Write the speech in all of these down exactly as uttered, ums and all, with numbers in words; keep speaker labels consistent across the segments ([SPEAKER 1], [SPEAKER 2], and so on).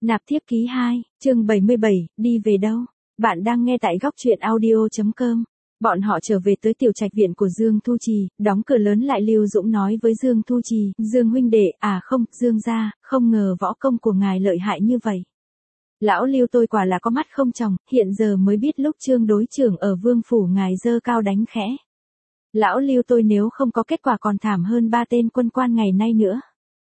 [SPEAKER 1] Nạp thiếp ký hai, chương bảy mươi bảy, đi về đâu? Bạn đang nghe tại góc truyện audio chấm com. Bọn họ trở về tới tiểu trạch viện của Dương Thu Trì, đóng cửa lớn lại Lưu Dũng nói với Dương Thu Trì, Dương huynh đệ, à không, Dương gia, không ngờ võ công của ngài lợi hại như vậy. Lão Lưu tôi quả là có mắt không tròng, hiện giờ mới biết lúc Trương đối trưởng ở Vương phủ ngài dơ cao đánh khẽ. Lão Lưu tôi nếu không có kết quả còn thảm hơn ba tên quân quan ngày nay nữa.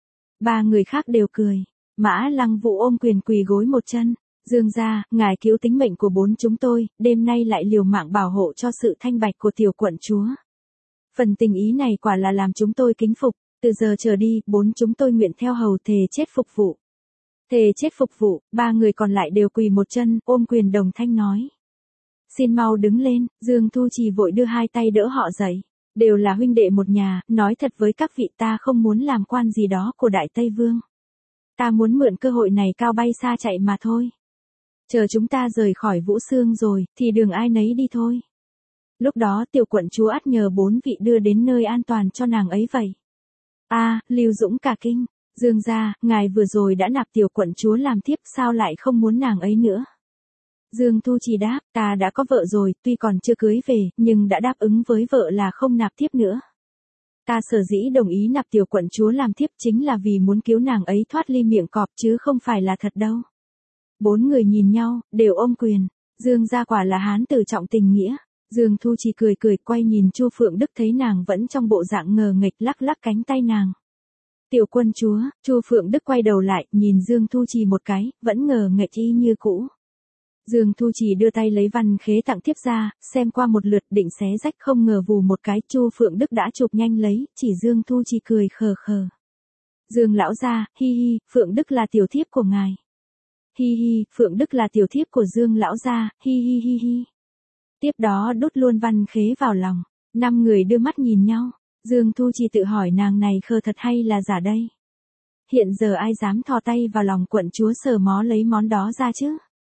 [SPEAKER 1] Ba người khác đều cười. Mã Lăng Vũ ôm quyền quỳ gối một chân, Dương gia, ngài cứu tính mệnh của bốn chúng tôi, đêm nay lại liều mạng bảo hộ cho sự thanh bạch của tiểu quận chúa. Phần tình ý này quả là làm chúng tôi kính phục, từ giờ trở đi, bốn chúng tôi nguyện theo hầu thề chết phục vụ. Thề chết phục vụ, ba người còn lại đều quỳ một chân, ôm quyền đồng thanh nói. Xin mau đứng lên, Dương Thu Trì vội đưa hai tay đỡ họ dậy. Đều là huynh đệ một nhà, nói thật với các vị ta không muốn làm quan gì đó của Đại Tây Vương. Ta muốn mượn cơ hội này cao bay xa chạy mà thôi. Chờ chúng ta rời khỏi Vũ Xương rồi, thì đường ai nấy đi thôi. Lúc đó tiểu quận chúa ắt nhờ bốn vị đưa đến nơi an toàn cho nàng ấy vậy. A, Lưu Dũng cả kinh, Dương gia, ngài vừa rồi đã nạp tiểu quận chúa làm thiếp sao lại không muốn nàng ấy nữa. Dương Thu Trì đáp, ta đã có vợ rồi, tuy còn chưa cưới về, nhưng đã đáp ứng với vợ là không nạp thiếp nữa. Ta sở dĩ đồng ý nạp tiểu quận chúa làm thiếp chính là vì muốn cứu nàng ấy thoát ly miệng cọp chứ không phải là thật đâu. Bốn người nhìn nhau, đều ôm quyền. Dương gia quả là hán tử trọng tình nghĩa. Dương Thu Trì cười cười quay nhìn Chu Phượng Đức thấy nàng vẫn trong bộ dạng ngờ nghệch lắc lắc cánh tay nàng. Tiểu quân chúa, Chu Phượng Đức quay đầu lại, nhìn Dương Thu Trì một cái, vẫn ngờ nghệch y như cũ. Dương Thu Trì đưa tay lấy văn khế tặng thiếp ra, xem qua một lượt định xé rách không ngờ vù một cái, Chu Phượng Đức đã chụp nhanh lấy, chỉ Dương Thu Trì cười khờ khờ. Dương lão gia, hi hi, Phượng Đức là tiểu thiếp của ngài. Hi hi, Phượng Đức là tiểu thiếp của Dương lão gia, hi hi hi hi. Tiếp đó đút luôn văn khế vào lòng, năm người đưa mắt nhìn nhau, Dương Thu Trì tự hỏi nàng này khờ thật hay là giả đây. Hiện giờ ai dám thò tay vào lòng quận chúa sờ mó lấy món đó ra chứ.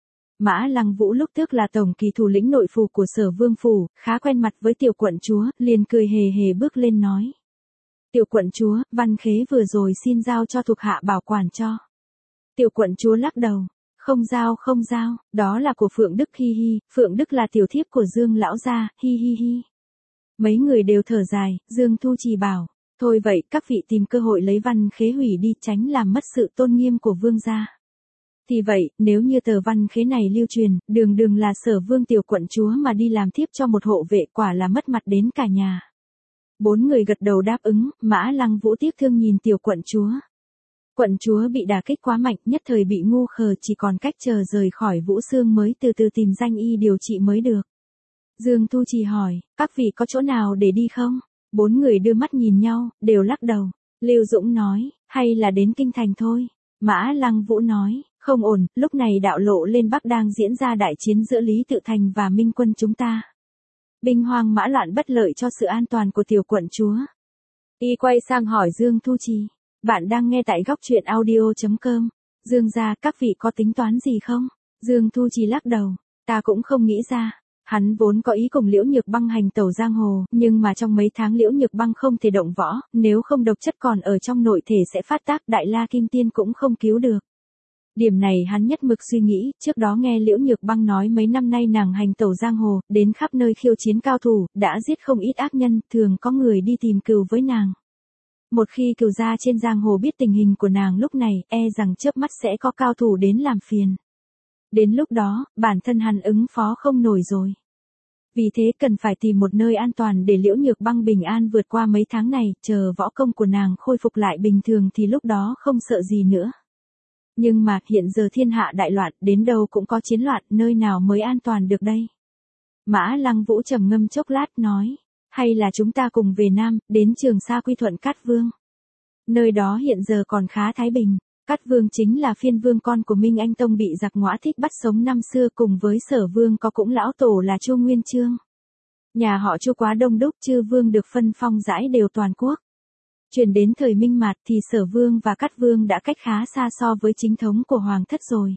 [SPEAKER 1] Mã Lăng Vũ lúc trước là tổng kỳ thủ lĩnh nội phủ của Sở Vương phủ, khá quen mặt với tiểu quận chúa, liền cười hề hề bước lên nói. Tiểu quận chúa, văn khế vừa rồi xin giao cho thuộc hạ bảo quản cho. Tiểu quận chúa lắc đầu, không giao không giao, đó là của Phượng Đức hi hi, Phượng Đức là tiểu thiếp của Dương lão gia, hi hi hi. Mấy người đều thở dài, Dương Thu Trì bảo, thôi vậy các vị tìm cơ hội lấy văn khế hủy đi tránh làm mất sự tôn nghiêm của vương gia. Thì vậy, nếu như tờ văn khế này lưu truyền, đường đường là Sở Vương tiểu quận chúa mà đi làm thiếp cho một hộ vệ quả là mất mặt đến cả nhà. Bốn người gật đầu đáp ứng, Mã Lăng Vũ tiếc thương nhìn tiểu quận chúa. Quận chúa bị đả kích quá mạnh, nhất thời bị ngu khờ, chỉ còn cách chờ rời khỏi Vũ Xương mới từ từ tìm danh y điều trị mới được. Dương Thu Trì hỏi, các vị có chỗ nào để đi không? Bốn người đưa mắt nhìn nhau, đều lắc đầu. Lưu Dũng nói, hay là đến kinh thành thôi. Mã Lăng Vũ nói, không ổn, lúc này đạo lộ lên Bắc đang diễn ra đại chiến giữa Lý Tự Thành và Minh quân chúng ta. Binh hoang mã loạn bất lợi cho sự an toàn của tiểu quận chúa. Y quay sang hỏi Dương Thu Trì, bạn đang nghe tại góc truyện audio chấm com. Dương gia, các vị có tính toán gì không? Dương Thu Trì lắc đầu, ta cũng không nghĩ ra. Hắn vốn có ý cùng Liễu Nhược Băng hành tẩu giang hồ, nhưng mà trong mấy tháng Liễu Nhược Băng không thể động võ, nếu không độc chất còn ở trong nội thể sẽ phát tác, Đại La Kim Tiên cũng không cứu được. Điểm này hắn nhất mực suy nghĩ, trước đó nghe Liễu Nhược Băng nói mấy năm nay nàng hành tẩu giang hồ, đến khắp nơi khiêu chiến cao thủ, đã giết không ít ác nhân, thường có người đi tìm cừu với nàng. Một khi cừu gia trên giang hồ biết tình hình của nàng lúc này, e rằng chớp mắt sẽ có cao thủ đến làm phiền. Đến lúc đó, bản thân hắn ứng phó không nổi rồi. Vì thế cần phải tìm một nơi an toàn để Liễu Nhược Băng bình an vượt qua mấy tháng này, chờ võ công của nàng khôi phục lại bình thường thì lúc đó không sợ gì nữa. Nhưng mà hiện giờ thiên hạ đại loạn, đến đâu cũng có chiến loạn, nơi nào mới an toàn được đây? Mã Lăng Vũ trầm ngâm chốc lát nói, hay là chúng ta cùng về Nam, đến Trường Sa quy thuận Cát Vương. Nơi đó hiện giờ còn khá thái bình. Cát Vương chính là phiên vương con của Minh Anh Tông bị giặc Ngõa Thích bắt sống năm xưa, cùng với Sở Vương có cũng lão tổ là Chu Nguyên Chương. Nhà họ Chu quá đông đúc, chư vương được phân phong rãi đều toàn quốc. Chuyển đến thời Minh Mạt thì Sở Vương và Cát Vương đã cách khá xa so với chính thống của hoàng thất rồi.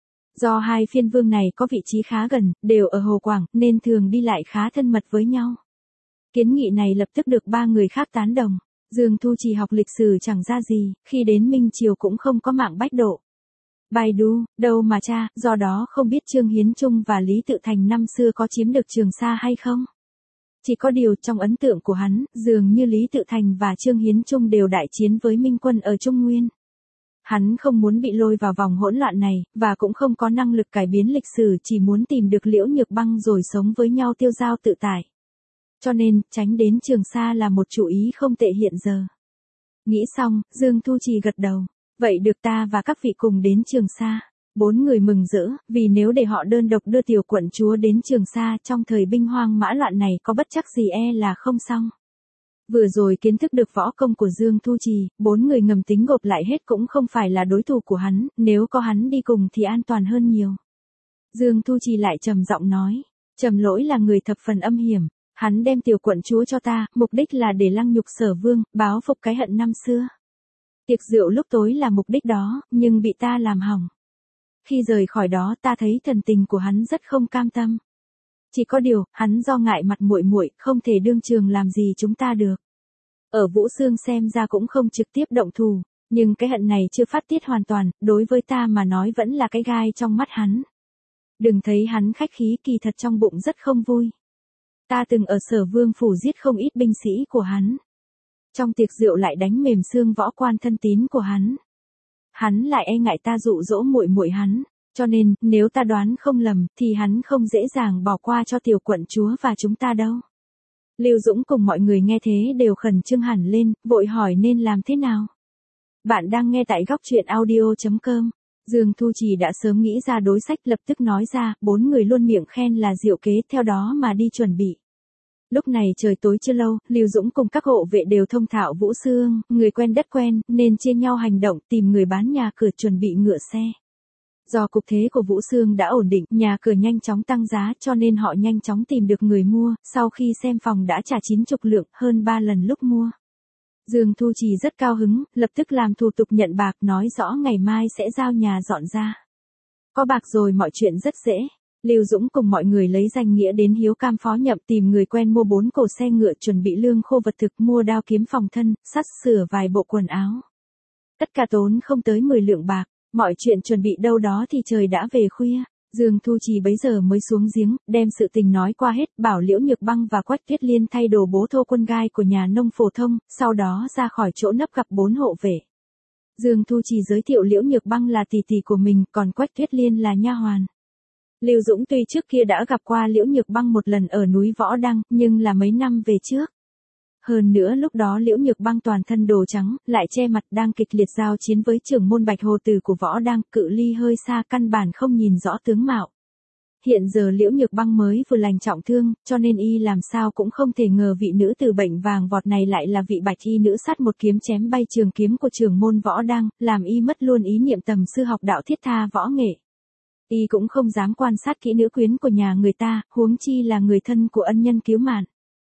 [SPEAKER 1] Do hai phiên vương này có vị trí khá gần, đều ở Hồ Quảng, nên thường đi lại khá thân mật với nhau. Kiến nghị này lập tức được ba người khác tán đồng. Dương Thu Trì học lịch sử chẳng ra gì, khi đến Minh Triều cũng không có mạng bách độ. Baidu, đâu mà cha, do đó không biết Trương Hiến Trung và Lý Tự Thành năm xưa có chiếm được Trường Sa hay không? Chỉ có điều trong ấn tượng của hắn, dường như Lý Tự Thành và Trương Hiến Trung đều đại chiến với Minh quân ở Trung Nguyên. Hắn không muốn bị lôi vào vòng hỗn loạn này, và cũng không có năng lực cải biến lịch sử, chỉ muốn tìm được Liễu Nhược Băng rồi sống với nhau tiêu dao tự tại. Cho nên, tránh đến Trường Sa là một chủ ý không tệ hiện giờ. Nghĩ xong, Dương Thu Trì gật đầu. Vậy được, ta và các vị cùng đến Trường Sa. Bốn người mừng rỡ, vì nếu để họ đơn độc đưa tiểu quận chúa đến Trường Sa trong thời binh hoang mã loạn này có bất chắc gì e là không xong. Vừa rồi kiến thức được võ công của Dương Thu Trì, bốn người ngầm tính gộp lại hết cũng không phải là đối thủ của hắn, nếu có hắn đi cùng thì an toàn hơn nhiều. Dương Thu Trì lại trầm giọng nói, Trầm Lỗi là người thập phần âm hiểm, hắn đem tiểu quận chúa cho ta, mục đích là để lăng nhục Sở Vương, báo phục cái hận năm xưa. Tiệc rượu lúc tối là mục đích đó, nhưng bị ta làm hỏng. Khi rời khỏi đó ta thấy thần tình của hắn rất không cam tâm. Chỉ có điều, hắn do ngại mặt muội muội, không thể đương trường làm gì chúng ta được. Ở Vũ Xương xem ra cũng không trực tiếp động thủ, nhưng cái hận này chưa phát tiết hoàn toàn, đối với ta mà nói vẫn là cái gai trong mắt hắn. Đừng thấy hắn khách khí, kỳ thật trong bụng rất không vui. Ta từng ở Sở Vương phủ giết không ít binh sĩ của hắn. Trong tiệc rượu lại đánh mềm xương võ quan thân tín của hắn. Hắn lại e ngại ta dụ dỗ muội muội hắn, cho nên, nếu ta đoán không lầm, thì hắn không dễ dàng bỏ qua cho tiểu quận chúa và chúng ta đâu. Lưu Dũng cùng mọi người nghe thế đều khẩn trương hẳn lên, vội hỏi nên làm thế nào. Bạn đang nghe tại góc truyện audio chấm com. Dương Thu Trì đã sớm nghĩ ra đối sách, lập tức nói ra, bốn người luôn miệng khen là diệu kế, theo đó mà đi chuẩn bị. Lúc này trời tối chưa lâu, Lưu Dũng cùng các hộ vệ đều thông thạo Vũ Xương, người quen đất quen, nên chia nhau hành động tìm người bán nhà cửa chuẩn bị ngựa xe. Do cục thế của Vũ Xương đã ổn định, nhà cửa nhanh chóng tăng giá cho nên họ nhanh chóng tìm được người mua, sau khi xem phòng đã trả chín chục lượng, hơn ba lần lúc mua. Dương Thu Trì rất cao hứng, lập tức làm thủ tục nhận bạc, nói rõ ngày mai sẽ giao nhà dọn ra. Có bạc rồi mọi chuyện rất dễ. Lưu Dũng cùng mọi người lấy danh nghĩa đến Hiếu Cam phó nhậm, tìm người quen mua bốn cổ xe ngựa, chuẩn bị lương khô vật thực, mua đao kiếm phòng thân, sắt sửa vài bộ quần áo. Tất cả tốn không tới mười lượng bạc, mọi chuyện chuẩn bị đâu đó thì trời đã về khuya. Dương Thu Trì bấy giờ mới xuống giếng, đem sự tình nói qua hết, bảo Liễu Nhược Băng và Quách Tuyết Liên thay đồ bố thô quân gai của nhà nông phổ thông, sau đó ra khỏi chỗ nấp gặp bốn hộ vệ. Dương Thu Trì giới thiệu Liễu Nhược Băng là tỷ tỷ của mình, còn Quách Tuyết Liên là nha hoàn. Lưu Dũng tuy trước kia đã gặp qua Liễu Nhược Băng một lần ở núi Võ Đăng, nhưng là mấy năm về trước. Hơn nữa lúc đó Liễu Nhược Băng toàn thân đồ trắng, lại che mặt, đang kịch liệt giao chiến với trưởng môn Bạch Hồ Tử của Võ Đăng, cự ly hơi xa căn bản không nhìn rõ tướng mạo. Hiện giờ Liễu Nhược Băng mới vừa lành trọng thương, cho nên y làm sao cũng không thể ngờ vị nữ tử bệnh vàng vọt này lại là vị bạch y nữ sát một kiếm chém bay trường kiếm của trưởng môn Võ Đăng, làm y mất luôn ý niệm tầm sư học đạo thiết tha võ nghệ. Y cũng không dám quan sát kỹ nữ quyến của nhà người ta, huống chi là người thân của ân nhân cứu mạng.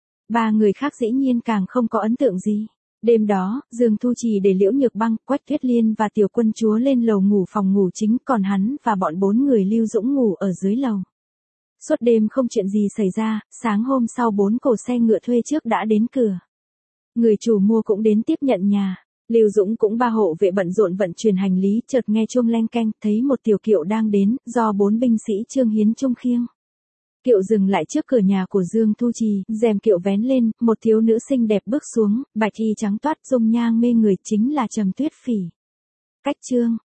[SPEAKER 1] Ba người khác dĩ nhiên càng không có ấn tượng gì. Đêm đó, Dương Thu Trì để Liễu Nhược Băng, Quách Tuyết Liên và tiểu quân chúa lên lầu ngủ phòng ngủ chính, còn hắn và bọn bốn người Lưu Dũng ngủ ở dưới lầu. Suốt đêm không chuyện gì xảy ra, sáng hôm sau bốn cổ xe ngựa thuê trước đã đến cửa. Người chủ mua cũng đến tiếp nhận nhà. Lưu Dũng cũng ba hộ vệ bận rộn vận chuyển hành lý, chợt nghe chuông leng keng, thấy một tiểu kiệu đang đến, do bốn binh sĩ Trương Hiến Trung khiêng. Kiệu dừng lại trước cửa nhà của Dương Thu Trì, rèm kiệu vén lên, một thiếu nữ xinh đẹp bước xuống, bạch y trắng toát, dung nhang mê người, chính là Trầm Tuyết Phỉ. Cách chương